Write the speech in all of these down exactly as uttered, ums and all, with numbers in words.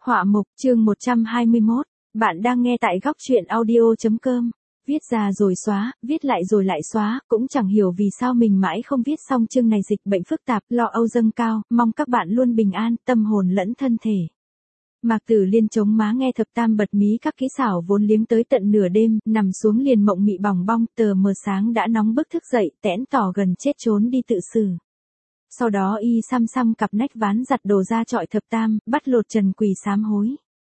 Họa mục chương một trăm hai mươi mốt, bạn đang nghe tại góc truyện audio.com. Viết ra rồi xóa, viết lại rồi lại xóa, cũng chẳng hiểu vì sao mình mãi không viết xong chương này. Dịch bệnh phức tạp, lo âu dâng cao, mong các bạn luôn bình an, tâm hồn lẫn thân thể. Mạc Tử Liên chống má nghe thập tam bật mí các kỹ xảo vốn liếng tới tận nửa đêm, nằm xuống liền mộng mị bòng bong, tờ mờ sáng đã nóng bức thức dậy, tẽn tỏ gần chết trốn đi tự xử. Sau đó y xăm xăm cặp nách ván giặt đồ ra trọi thập tam, bắt lột trần quỳ sám hối.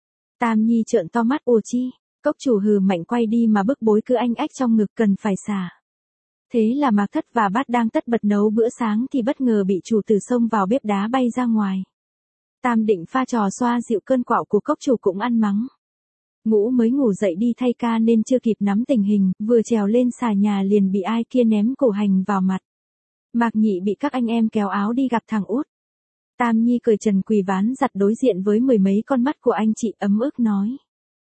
Tam Nhi trợn to mắt ồ chi, cốc chủ hừ mạnh quay đi mà bức bối cứ anh ách trong ngực cần phải xả. Thế là Mạc Thất và Bát đang tất bật nấu bữa sáng thì bất ngờ bị chủ tử xông vào bếp đá bay ra ngoài. Tam định pha trò xoa dịu cơn quạo của cốc chủ cũng ăn mắng. Ngũ mới ngủ dậy đi thay ca nên chưa kịp nắm tình hình, vừa trèo lên xà nhà liền bị ai kia ném củ hành vào mặt. Mạc Nhị bị các anh em kéo áo đi gặp thằng út. Tam Nhi cười trần quỳ ván giặt đối diện với mười mấy con mắt của anh chị ấm ức nói.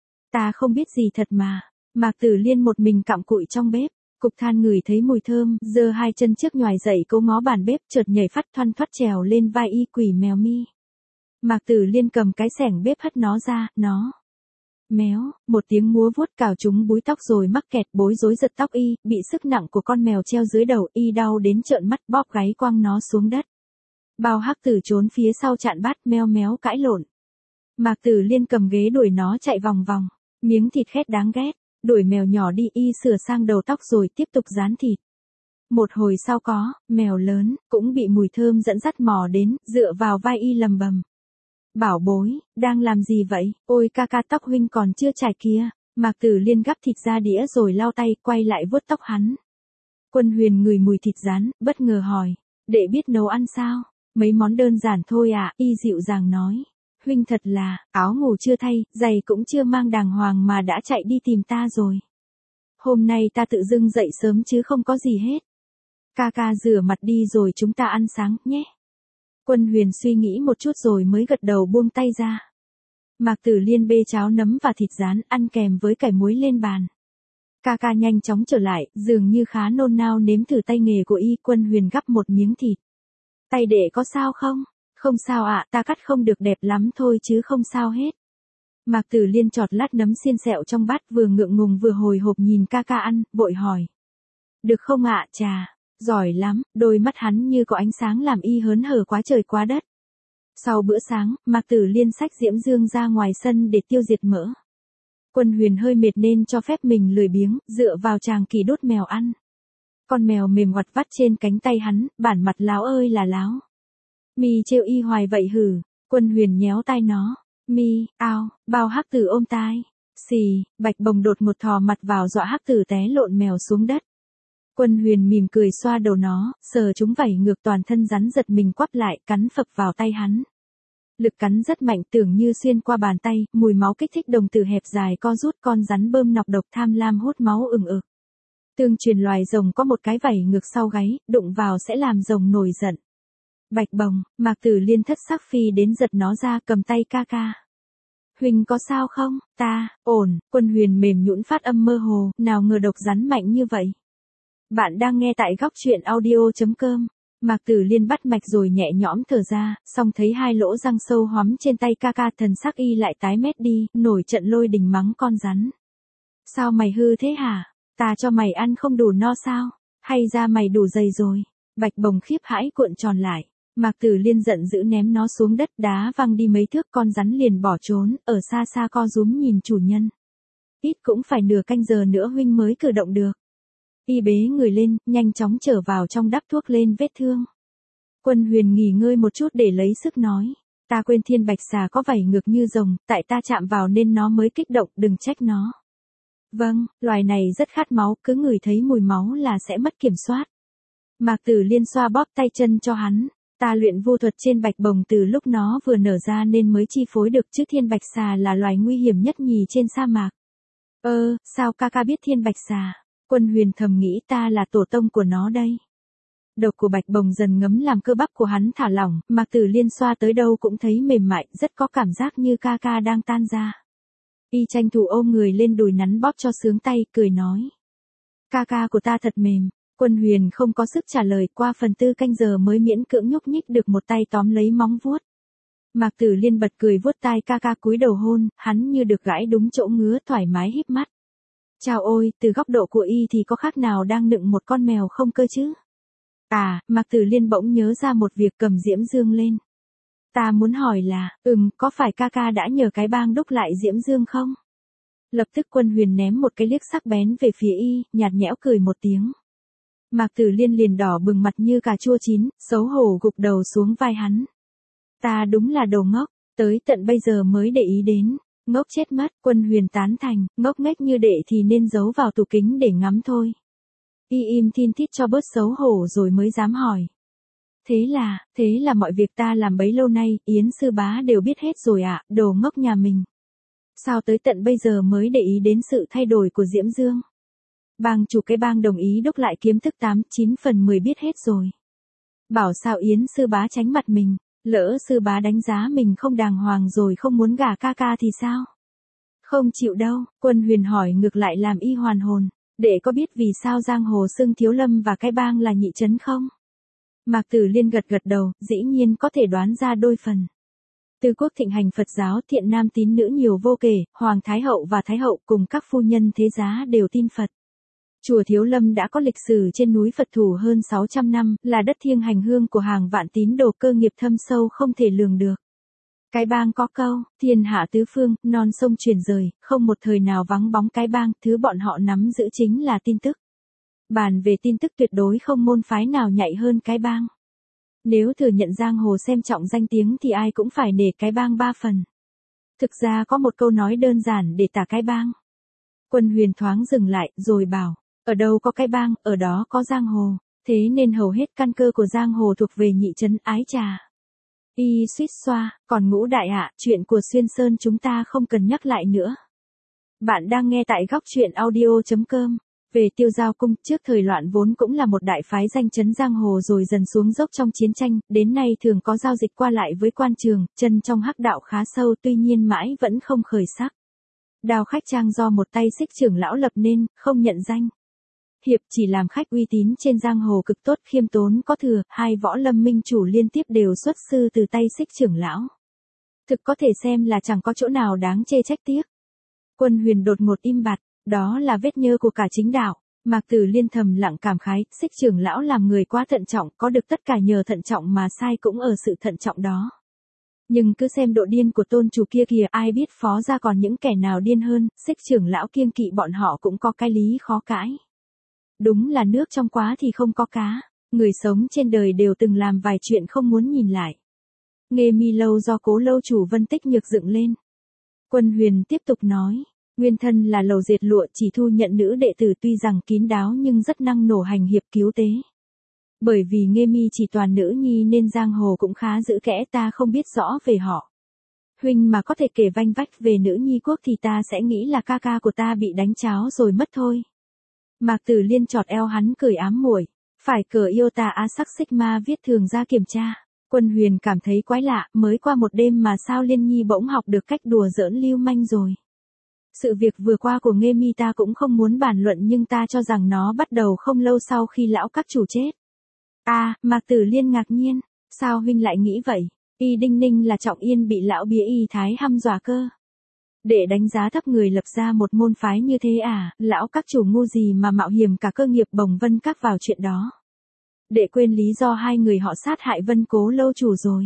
Ta không biết gì thật mà. Mạc Tử Liên một mình cặm cụi trong bếp, cục than ngửi thấy mùi thơm, giơ hai chân trước nhoài dậy cố ngó bàn bếp chợt nhảy phát thoăn thoắt trèo lên vai y quỷ mèo mi. Mạc Tử Liên cầm cái xẻng bếp hất nó ra, nó. Méo, một tiếng múa vuốt cào trúng búi tóc rồi mắc kẹt bối rối giật tóc y, bị sức nặng của con mèo treo dưới đầu y đau đến trợn mắt bóp gáy quăng nó xuống đất. Bao hắc tử trốn phía sau chặn Bát meo méo cãi lộn. Mạc Tử Liên cầm ghế đuổi nó chạy vòng vòng, miếng thịt khét đáng ghét, đuổi mèo nhỏ đi y sửa sang đầu tóc rồi tiếp tục rán thịt. Một hồi sau có, mèo lớn, cũng bị mùi thơm dẫn dắt mò đến, dựa vào vai y lầm bầm. Bảo bối, đang làm gì vậy? Ôi ca ca tóc huynh còn chưa chải kia. Mạc Tử Liên gắp thịt ra đĩa rồi lau tay quay lại vuốt tóc hắn. Quân Huyền ngửi mùi thịt rán, bất ngờ hỏi. Đệ biết nấu ăn sao? Mấy món đơn giản thôi à, y dịu dàng nói. Huynh thật là, áo ngủ chưa thay, giày cũng chưa mang đàng hoàng mà đã chạy đi tìm ta rồi. Hôm nay ta tự dưng dậy sớm chứ không có gì hết. Ca ca rửa mặt đi rồi chúng ta ăn sáng, nhé. Quân Huyền suy nghĩ một chút rồi mới gật đầu buông tay ra. Mạc Tử Liên bê cháo nấm và thịt rán ăn kèm với cải muối lên bàn. Ca ca nhanh chóng trở lại, dường như khá nôn nao nếm thử tay nghề của y. Quân Huyền gắp một miếng thịt. Tay đệ có sao không? Không sao ạ, à, ta cắt không được đẹp lắm thôi chứ không sao hết. Mạc Tử Liên chọt lát nấm xiên xẹo trong bát vừa ngượng ngùng vừa hồi hộp nhìn ca ca ăn, vội hỏi. Được không ạ, à, chà? Giỏi lắm, đôi mắt hắn như có ánh sáng làm y hớn hở quá trời quá đất. Sau bữa sáng, Mạc Tử Liên xách Diễm Dương ra ngoài sân để tiêu diệt mỡ. Quân Huyền hơi mệt nên cho phép mình lười biếng, dựa vào chàng kỳ đốt mèo ăn. Con mèo mềm ngoặt vắt trên cánh tay hắn, bản mặt láo ơi là láo. Mi trêu y hoài vậy hử? Quân Huyền nhéo tai nó. Mi, ao, bao hắc tử ôm tai. Xì, Bạch Bồng đột một thò mặt vào dọa hắc tử té lộn mèo xuống đất. Quân Huyền mỉm cười xoa đầu nó, sờ chúng vảy ngược toàn thân rắn giật mình quắp lại, cắn phập vào tay hắn. Lực cắn rất mạnh tưởng như xuyên qua bàn tay, mùi máu kích thích đồng tử hẹp dài co rút con rắn bơm nọc độc tham lam hút máu ừng ực. Tương truyền loài rồng có một cái vảy ngược sau gáy, đụng vào sẽ làm rồng nổi giận. Bạch Bồng, Mạc Tử Liên thất sắc phi đến giật nó ra cầm tay ca ca. Huỳnh có sao không? Ta, ổn, Quân Huyền mềm nhũn phát âm mơ hồ, nào ngờ độc rắn mạnh như vậy. Bạn đang nghe tại góc truyện audio.com. Mạc Tử Liên bắt mạch rồi nhẹ nhõm thở ra, xong thấy hai lỗ răng sâu hoắm trên tay ca ca thần sắc y lại tái mét đi, nổi trận lôi đình mắng con rắn. Sao mày hư thế hả? Ta cho mày ăn không đủ no sao? Hay ra mày đủ dày rồi? Bạch Bồng khiếp hãi cuộn tròn lại. Mạc Tử Liên giận dữ ném nó xuống đất đá văng đi mấy thước con rắn liền bỏ trốn, ở xa xa co rúm nhìn chủ nhân. Ít cũng phải nửa canh giờ nữa huynh mới cử động được. Y bế người lên, nhanh chóng trở vào trong đắp thuốc lên vết thương. Quân Huyền nghỉ ngơi một chút để lấy sức nói. Ta quên thiên bạch xà có vảy ngược như rồng, tại ta chạm vào nên nó mới kích động, đừng trách nó. Vâng, loài này rất khát máu, cứ ngửi thấy mùi máu là sẽ mất kiểm soát. Mạc Tử Liên xoa bóp tay chân cho hắn. Ta luyện vô thuật trên Bạch Bồng từ lúc nó vừa nở ra nên mới chi phối được, chứ thiên bạch xà là loài nguy hiểm nhất nhì trên sa mạc. Ơ, sao ca ca biết thiên bạch xà? Quân Huyền thầm nghĩ ta là tổ tông của nó đây. Độc của Bạch Bồng dần ngấm làm cơ bắp của hắn thả lỏng, Mạc Tử Liên xoa tới đâu cũng thấy mềm mại, rất có cảm giác như ca ca đang tan ra. Y tranh thủ ôm người lên đùi nắn bóp cho sướng tay, cười nói. Ca ca của ta thật mềm. Quân Huyền không có sức trả lời, qua phần tư canh giờ mới miễn cưỡng nhúc nhích được một tay tóm lấy móng vuốt. Mạc Tử Liên bật cười vuốt tai ca ca cúi đầu hôn, hắn như được gãi đúng chỗ ngứa thoải mái híp mắt. Chào ôi, từ góc độ của y thì có khác nào đang nựng một con mèo không cơ chứ? À, Mạc Tử Liên bỗng nhớ ra một việc, cầm Diễm Dương lên. Ta muốn hỏi là, ừm, có phải ca ca đã nhờ cái bang đúc lại Diễm Dương không? Lập tức Quân Huyền ném một cái liếc sắc bén về phía y, nhạt nhẽo cười một tiếng. Mạc Tử Liên liền đỏ bừng mặt như cà chua chín, xấu hổ gục đầu xuống vai hắn. Ta đúng là đồ ngốc, tới tận bây giờ mới để ý đến. Ngốc chết mất, Quân Huyền tán thành, ngốc nghếch như đệ thì nên giấu vào tủ kính để ngắm thôi. Y im thin thít cho bớt xấu hổ rồi mới dám hỏi. Thế là, thế là mọi việc ta làm bấy lâu nay, Yến sư bá đều biết hết rồi ạ, à, đồ ngốc nhà mình. Sao tới tận bây giờ mới để ý đến sự thay đổi của Diễm Dương? Bang chủ cái bang đồng ý đúc lại kiếm thức tám, chín phần mười biết hết rồi. Bảo sao Yến sư bá tránh mặt mình, lỡ sư bá đánh giá mình không đàng hoàng rồi không muốn gả ca ca thì sao? Không chịu đâu, Quân Huyền hỏi ngược lại làm y hoàn hồn, để có biết vì sao giang hồ xưng Thiếu Lâm và cái bang là nhị trấn không? Mạc Tử Liên gật gật đầu, dĩ nhiên có thể đoán ra đôi phần. Từ quốc thịnh hành Phật giáo, thiện nam tín nữ nhiều vô kể, Hoàng Thái Hậu và Thái Hậu cùng các phu nhân thế giá đều tin Phật. Chùa Thiếu Lâm đã có lịch sử trên núi Phật thủ hơn sáu trăm năm, là đất thiêng hành hương của hàng vạn tín đồ, cơ nghiệp thâm sâu không thể lường được. Cái bang có câu, thiên hạ tứ phương, non sông truyền rời, không một thời nào vắng bóng cái bang, thứ bọn họ nắm giữ chính là tin tức. Bàn về tin tức tuyệt đối không môn phái nào nhạy hơn cái bang. Nếu thừa nhận giang hồ xem trọng danh tiếng thì ai cũng phải nể cái bang ba phần. Thực ra có một câu nói đơn giản để tả cái bang. Quân Huyền thoáng dừng lại, rồi bảo, ở đâu có cái bang, ở đó có giang hồ, thế nên hầu hết căn cơ của giang hồ thuộc về nhị trấn Ái Trà. Y suýt xoa, còn Ngũ đại ạ, chuyện của Xuyên Sơn chúng ta không cần nhắc lại nữa. Bạn đang nghe tại góc truyện audio chấm com. Về Tiêu Giao Cung, trước thời loạn vốn cũng là một đại phái danh chấn giang hồ rồi dần xuống dốc trong chiến tranh, đến nay thường có giao dịch qua lại với quan trường, chân trong hắc đạo khá sâu, tuy nhiên mãi vẫn không khởi sắc. Đào Khách Trang do một tay Xích trưởng lão lập nên, không nhận danh. Hiệp chỉ làm khách uy tín trên giang hồ cực tốt, khiêm tốn có thừa, hai võ lâm minh chủ liên tiếp đều xuất sư từ tay Xích trưởng lão. Thực có thể xem là chẳng có chỗ nào đáng chê trách tiếc. Quân Huyền đột ngột im bặt, đó là vết nhơ của cả chính đạo. Mạc Tử Liên thầm lặng cảm khái, Xích trưởng lão làm người quá thận trọng, có được tất cả nhờ thận trọng mà sai cũng ở sự thận trọng đó. Nhưng cứ xem độ điên của tôn chủ kia kìa, ai biết phó ra còn những kẻ nào điên hơn, Xích trưởng lão kiêng kỵ bọn họ cũng có cái lý khó cãi. Đúng là nước trong quá thì không có cá, người sống trên đời đều từng làm vài chuyện không muốn nhìn lại. Nghề mi lâu do Cố lâu chủ Vân Tích Nhược dựng lên. Quân Huyền tiếp tục nói, nguyên thân là lầu diệt lụa, chỉ thu nhận nữ đệ tử, tuy rằng kín đáo nhưng rất năng nổ hành hiệp cứu tế. Bởi vì Nghê Mi chỉ toàn nữ nhi nên giang hồ cũng khá giữ kẽ, ta không biết rõ về họ. Huynh mà có thể kể vanh vách về nữ nhi quốc thì ta sẽ nghĩ là ca ca của ta bị đánh cháo rồi mất thôi. Mạc Tử Liên chọt eo hắn cười ám muội, phải cờ yêu ta á sắc xích ma viết thường ra kiểm tra. Quân Huyền cảm thấy quái lạ, mới qua một đêm mà sao Liên Nhi bỗng học được cách đùa giỡn lưu manh rồi. Sự việc vừa qua của Nghê Mi ta cũng không muốn bàn luận, nhưng ta cho rằng nó bắt đầu không lâu sau khi lão các chủ chết. À, Mạc Tử Liên ngạc nhiên, sao huynh lại nghĩ vậy? Y đinh ninh là Trọng Yên bị lão bía y thái hăm dọa cơ. Để đánh giá thấp người lập ra một môn phái như thế à, lão các chủ ngu gì mà mạo hiểm cả cơ nghiệp Bồng Vân Các vào chuyện đó. Để quên lý do hai người họ sát hại Vân Cố lâu chủ rồi.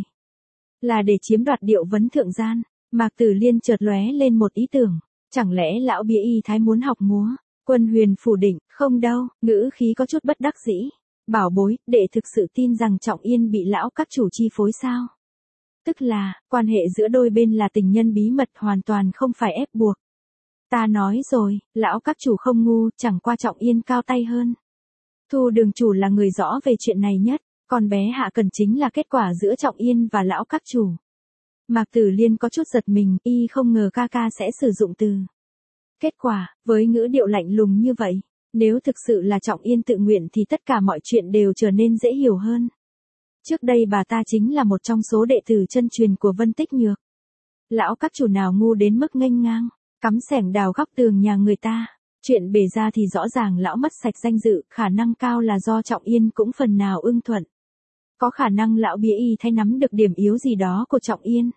Là để chiếm đoạt Điệu Vấn Thượng Gian. Mạc Tử Liên chợt lóe lên một ý tưởng. Chẳng lẽ lão bía y thái muốn học múa? Quân Huyền phủ định, không đâu, ngữ khí có chút bất đắc dĩ. Bảo bối, để thực sự tin rằng Trọng Yên bị lão các chủ chi phối sao? Tức là, quan hệ giữa đôi bên là tình nhân bí mật, hoàn toàn không phải ép buộc. Ta nói rồi, lão các chủ không ngu, chẳng qua Trọng Yên cao tay hơn. Thu đường chủ là người rõ về chuyện này nhất, còn bé Hạ Cần chính là kết quả giữa Trọng Yên và lão các chủ. Mạc Tử Liên có chút giật mình, y không ngờ ca ca sẽ sử dụng từ kết quả, với ngữ điệu lạnh lùng như vậy. Nếu thực sự là Trọng Yên tự nguyện thì tất cả mọi chuyện đều trở nên dễ hiểu hơn. Trước đây bà ta chính là một trong số đệ tử chân truyền của Vân Tích Nhược. Lão các chủ nào ngu đến mức nghênh ngang, cắm xẻng đào góc tường nhà người ta. Chuyện bể ra thì rõ ràng lão mất sạch danh dự, khả năng cao là do Trọng Yên cũng phần nào ưng thuận. Có khả năng lão bía y thay nắm được điểm yếu gì đó của Trọng Yên.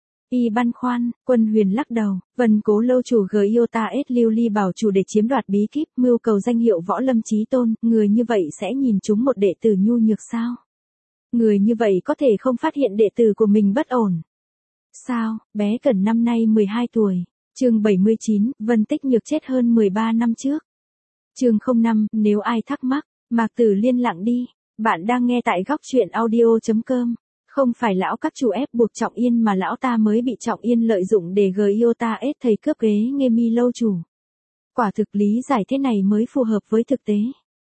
Y băn khoăn, Quân Huyền lắc đầu, Vân Cố lâu chủ gờ Iota S lưu ly bảo chủ để chiếm đoạt bí kíp, mưu cầu danh hiệu võ lâm chí tôn, người như vậy sẽ nhìn chúng một đệ tử nhu nhược sao? Người như vậy có thể không phát hiện đệ tử của mình bất ổn. Sao, bé Cẩn năm nay mười hai tuổi, chương bảy mươi chín, Vân Tích Nhược chết hơn mười ba năm trước. Chương không năm, nếu ai thắc mắc, Mạc Tử Liên lặng đi, bạn đang nghe tại góc truyện audio.com. Không phải lão các chủ ép buộc Trọng Yên mà lão ta mới bị Trọng Yên lợi dụng để gờ Iota S thầy cướp ghế Nghê Mi lâu chủ. Quả thực lý giải thế này mới phù hợp với thực tế.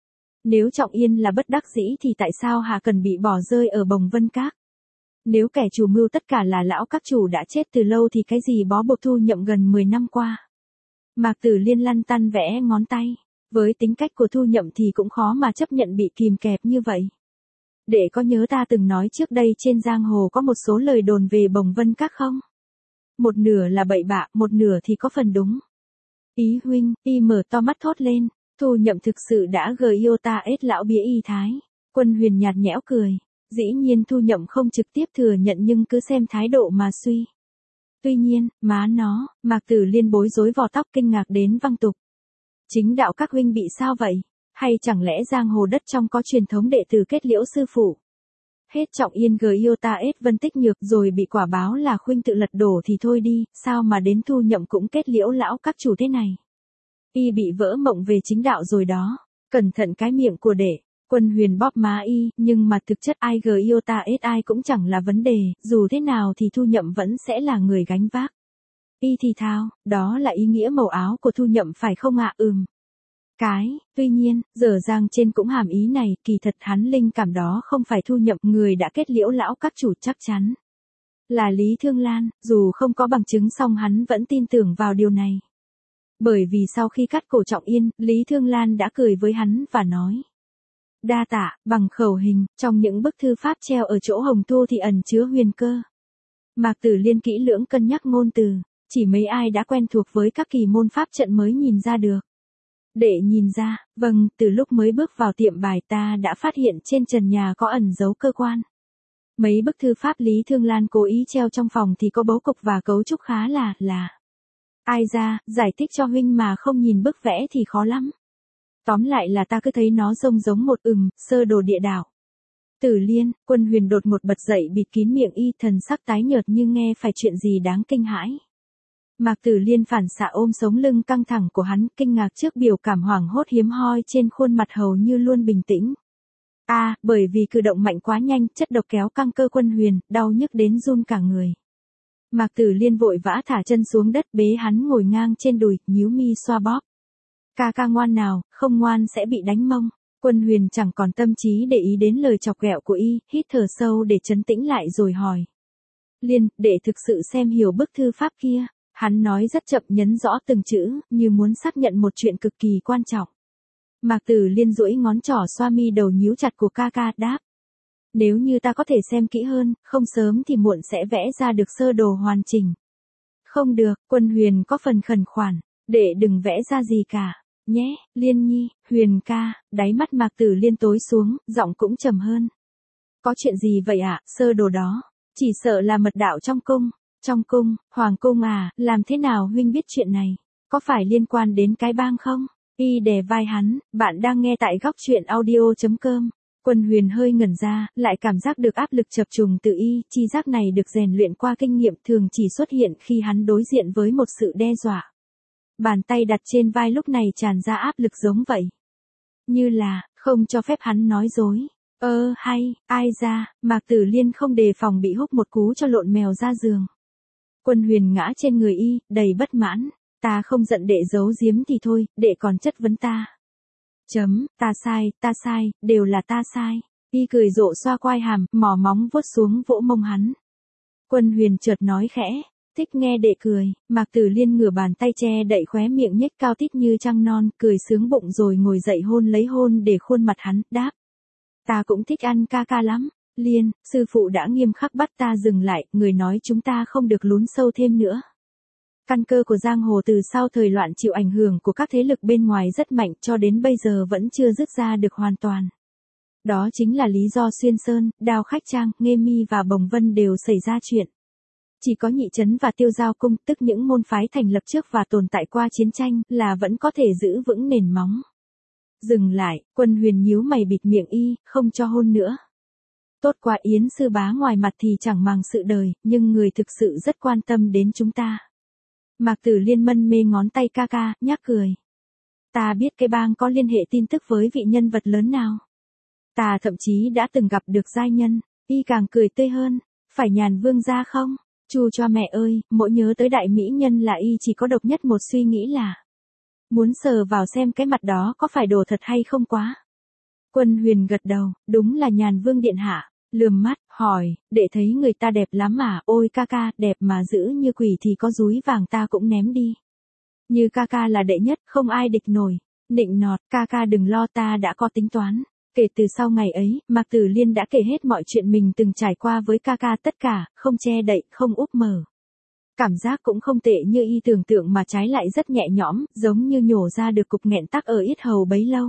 Nếu Trọng Yên là bất đắc dĩ thì tại sao Hà Cần bị bỏ rơi ở Bồng Vân Các? Nếu kẻ chủ mưu tất cả là lão các chủ đã chết từ lâu thì cái gì bó buộc Thu Nhậm gần mười năm qua? Mạc Tử Liên lăn tăn vẽ ngón tay. Với tính cách của Thu Nhậm thì cũng khó mà chấp nhận bị kìm kẹp như vậy. Để có nhớ ta từng nói trước đây trên giang hồ có một số lời đồn về Bồng Vân Các không? Một nửa là bậy bạ, một nửa thì có phần đúng. Ý huynh, y mở to mắt thốt lên, Thu Nhậm thực sự đã gờ Iota S lão bía y thái. Quân Huyền nhạt nhẽo cười, dĩ nhiên Thu Nhậm không trực tiếp thừa nhận nhưng cứ xem thái độ mà suy. Tuy nhiên, má nó, Mạc Tử Liên bối rối vò tóc kinh ngạc đến văng tục. Chính đạo các huynh bị sao vậy? Hay chẳng lẽ giang hồ đất trong có truyền thống đệ tử kết liễu sư phụ? Hết Trọng Yên gờ Iota S Vân Tích Nhược rồi bị quả báo là khuynh tự lật đổ thì thôi đi, sao mà đến Thu Nhậm cũng kết liễu lão các chủ thế này? Y bị vỡ mộng về chính đạo rồi đó, cẩn thận cái miệng của đệ. Quân Huyền bóp má y, nhưng mà thực chất ai gờ Iota S ai cũng chẳng là vấn đề, dù thế nào thì Thu Nhậm vẫn sẽ là người gánh vác. Y thì thào, đó là ý nghĩa màu áo của Thu Nhậm phải không ạ? Ừm. Cái, tuy nhiên, dở dang trên cũng hàm ý này, kỳ thật hắn linh cảm đó không phải Thu Nhậm, người đã kết liễu lão các chủ chắc chắn. Là Lý Thương Lan, dù không có bằng chứng song hắn vẫn tin tưởng vào điều này. Bởi vì sau khi cắt cổ Trọng Yên, Lý Thương Lan đã cười với hắn và nói. Đa tạ, bằng khẩu hình, trong những bức thư pháp treo ở chỗ hồng thu thì ẩn chứa huyền cơ. Mạc Tử Liên kỹ lưỡng cân nhắc ngôn từ, chỉ mấy ai đã quen thuộc với các kỳ môn pháp trận mới nhìn ra được. Để nhìn ra, vâng, từ lúc mới bước vào tiệm bài ta đã phát hiện trên trần nhà có ẩn dấu cơ quan. Mấy bức thư pháp Lý Thương Lan cố ý treo trong phòng thì có bố cục và cấu trúc khá là, là. Ai ra, giải thích cho huynh mà không nhìn bức vẽ thì khó lắm. Tóm lại là ta cứ thấy nó trông giống một ừm, sơ đồ địa đạo. Tử Liên, Quân Huyền đột một bật dậy bịt kín miệng y, thần sắc tái nhợt như nghe phải chuyện gì đáng kinh hãi. Mạc Tử Liên phản xạ ôm sống lưng căng thẳng của hắn, kinh ngạc trước biểu cảm hoảng hốt hiếm hoi trên khuôn mặt hầu như luôn bình tĩnh. A, à, bởi vì cử động mạnh quá nhanh, chất độc kéo căng cơ Quân Huyền, đau nhức đến run cả người. Mạc Tử Liên vội vã thả chân xuống đất, bế hắn ngồi ngang trên đùi, nhíu mi xoa bóp. Ca ca ngoan nào, không ngoan sẽ bị đánh mông. Quân Huyền chẳng còn tâm trí để ý đến lời chọc ghẹo của y, hít thở sâu để trấn tĩnh lại rồi hỏi. Liên, để thực sự xem hiểu bức thư pháp kia. Hắn nói rất chậm, nhấn rõ từng chữ, như muốn xác nhận một chuyện cực kỳ quan trọng. Mạc Tử Liên duỗi ngón trỏ xoa mi đầu nhíu chặt của ca ca, đáp. Nếu như ta có thể xem kỹ hơn, không sớm thì muộn sẽ vẽ ra được sơ đồ hoàn chỉnh. Không được, Quân Huyền có phần khẩn khoản, để đừng vẽ ra gì cả, nhé, Liên nhi, Huyền ca, đáy mắt Mạc Tử Liên tối xuống, giọng cũng trầm hơn. Có chuyện gì vậy ạ, à? Sơ đồ đó, chỉ sợ là mật đạo trong cung. Trong cung, Hoàng cung à, làm thế nào huynh biết chuyện này? Có phải liên quan đến cái bang không? Y đè vai hắn, bạn đang nghe tại góc truyện audio.com. Quân Huyền hơi ngẩn ra, lại cảm giác được áp lực chập trùng từ y, chi giác này được rèn luyện qua kinh nghiệm thường chỉ xuất hiện khi hắn đối diện với một sự đe dọa. Bàn tay đặt trên vai lúc này tràn ra áp lực giống vậy. Như là, không cho phép hắn nói dối. Ơ, hay, ai ra, Mạc Tử Liên không đề phòng bị húc một cú cho lộn mèo ra giường. Quân Huyền ngã trên người y, đầy bất mãn, ta không giận đệ giấu giếm thì thôi, đệ còn chất vấn ta. Chấm, ta sai, ta sai, đều là ta sai. Y cười rộ xoa quai hàm, mỏ móng vuốt xuống vỗ mông hắn. Quân Huyền chợt nói khẽ, thích nghe đệ cười, Mạc Tử Liên ngửa bàn tay che đậy khóe miệng nhếch cao tít như trăng non, cười sướng bụng rồi ngồi dậy hôn lấy hôn để khuôn mặt hắn, đáp. Ta cũng thích ăn ca ca lắm. Liên, sư phụ đã nghiêm khắc bắt ta dừng lại, người nói chúng ta không được lún sâu thêm nữa. Căn cơ của giang hồ từ sau thời loạn chịu ảnh hưởng của các thế lực bên ngoài rất mạnh cho đến bây giờ vẫn chưa dứt ra được hoàn toàn. Đó chính là lý do Xuyên Sơn, Đao Khách Trang, Nghê Mi và Bồng Vân đều xảy ra chuyện. Chỉ có Nhị Trấn và Tiêu Giao Cung, tức những môn phái thành lập trước và tồn tại qua chiến tranh, là vẫn có thể giữ vững nền móng. Dừng lại, Quân Huyền nhíu mày bịt miệng y, không cho hôn nữa. Tốt quá, Yến sư bá ngoài mặt thì chẳng màng sự đời, nhưng người thực sự rất quan tâm đến chúng ta. Mạc Tử Liên mân mê ngón tay ca ca, nhắc cười. Ta biết cái bang có liên hệ tin tức với vị nhân vật lớn nào. Ta thậm chí đã từng gặp được giai nhân, y càng cười tươi hơn. Phải Nhàn Vương gia không? Chu cho mẹ ơi, mỗi nhớ tới đại mỹ nhân là y chỉ có độc nhất một suy nghĩ là muốn sờ vào xem cái mặt đó có phải đồ thật hay không quá. Quân Huyền gật đầu, đúng là Nhàn Vương điện hạ, lườm mắt, hỏi, đệ thấy người ta đẹp lắm mà, ôi ca ca, đẹp mà giữ như quỷ thì có dúi vàng ta cũng ném đi. Như ca ca là đệ nhất, không ai địch nổi. Nịnh nọt, ca ca đừng lo, ta đã có tính toán. Kể từ sau ngày ấy, Mạc Tử Liên đã kể hết mọi chuyện mình từng trải qua với ca ca, tất cả, không che đậy, không úp mở. Cảm giác cũng không tệ như y tưởng tượng mà trái lại rất nhẹ nhõm, giống như nhổ ra được cục nghẹn tắc ở yết hầu bấy lâu.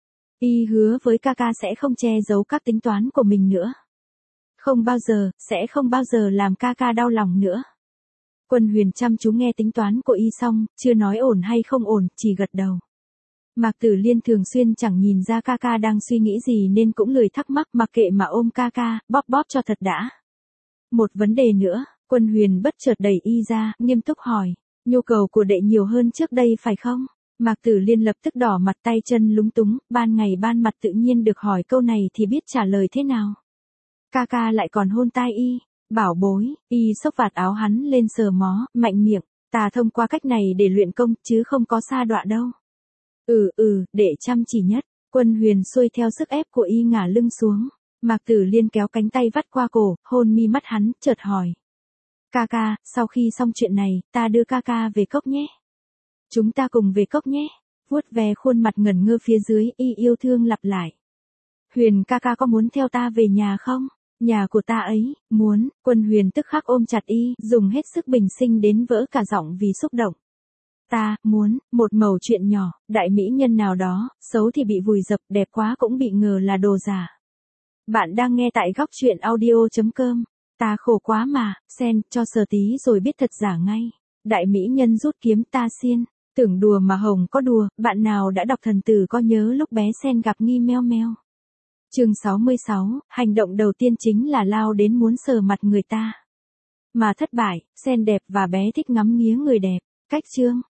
Y hứa với ca ca sẽ không che giấu các tính toán của mình nữa. Không bao giờ, sẽ không bao giờ làm ca ca đau lòng nữa. Quân Huyền chăm chú nghe tính toán của y xong, chưa nói ổn hay không ổn, chỉ gật đầu. Mạc Tử Liên thường xuyên chẳng nhìn ra ca ca đang suy nghĩ gì nên cũng lười thắc mắc, mặc kệ mà ôm ca ca, bóp bóp cho thật đã. Một vấn đề nữa, Quân Huyền bất chợt đẩy y ra, nghiêm túc hỏi, nhu cầu của đệ nhiều hơn trước đây phải không? Mạc Tử Liên lập tức đỏ mặt, tay chân lúng túng, ban ngày ban mặt tự nhiên được hỏi câu này thì biết trả lời thế nào. Ca ca lại còn hôn tai y, bảo bối, y xốc vạt áo hắn lên sờ mó, mạnh miệng, ta thông qua cách này để luyện công, chứ không có sa đọa đâu. Ừ ừ, để chăm chỉ nhất. Quân Huyền xuôi theo sức ép của y ngả lưng xuống. Mạc Tử Liên kéo cánh tay vắt qua cổ, hôn mi mắt hắn, chợt hỏi. Ca ca, sau khi xong chuyện này, ta đưa ca ca về cốc nhé. Chúng ta cùng về cốc nhé. Vuốt ve khuôn mặt ngẩn ngơ phía dưới, y yêu thương lặp lại. Huyền ca ca có muốn theo ta về nhà không? Nhà của ta ấy, muốn. Quân Huyền tức khắc ôm chặt y, dùng hết sức bình sinh đến vỡ cả giọng vì xúc động. Ta, muốn, một mẩu chuyện nhỏ, đại mỹ nhân nào đó, xấu thì bị vùi dập, đẹp quá cũng bị ngờ là đồ giả. Bạn đang nghe tại góc truyện audio chấm com. Ta khổ quá mà, sen, cho sờ tí rồi biết thật giả ngay. Đại mỹ nhân rút kiếm ta xiên. Tưởng đùa mà hồng có đùa, bạn nào đã đọc thần tử có nhớ lúc bé sen gặp nghi meo meo. Chương sáu mươi sáu, hành động đầu tiên chính là lao đến muốn sờ mặt người ta. Mà thất bại, sen đẹp và bé thích ngắm nghía người đẹp. Cách chương.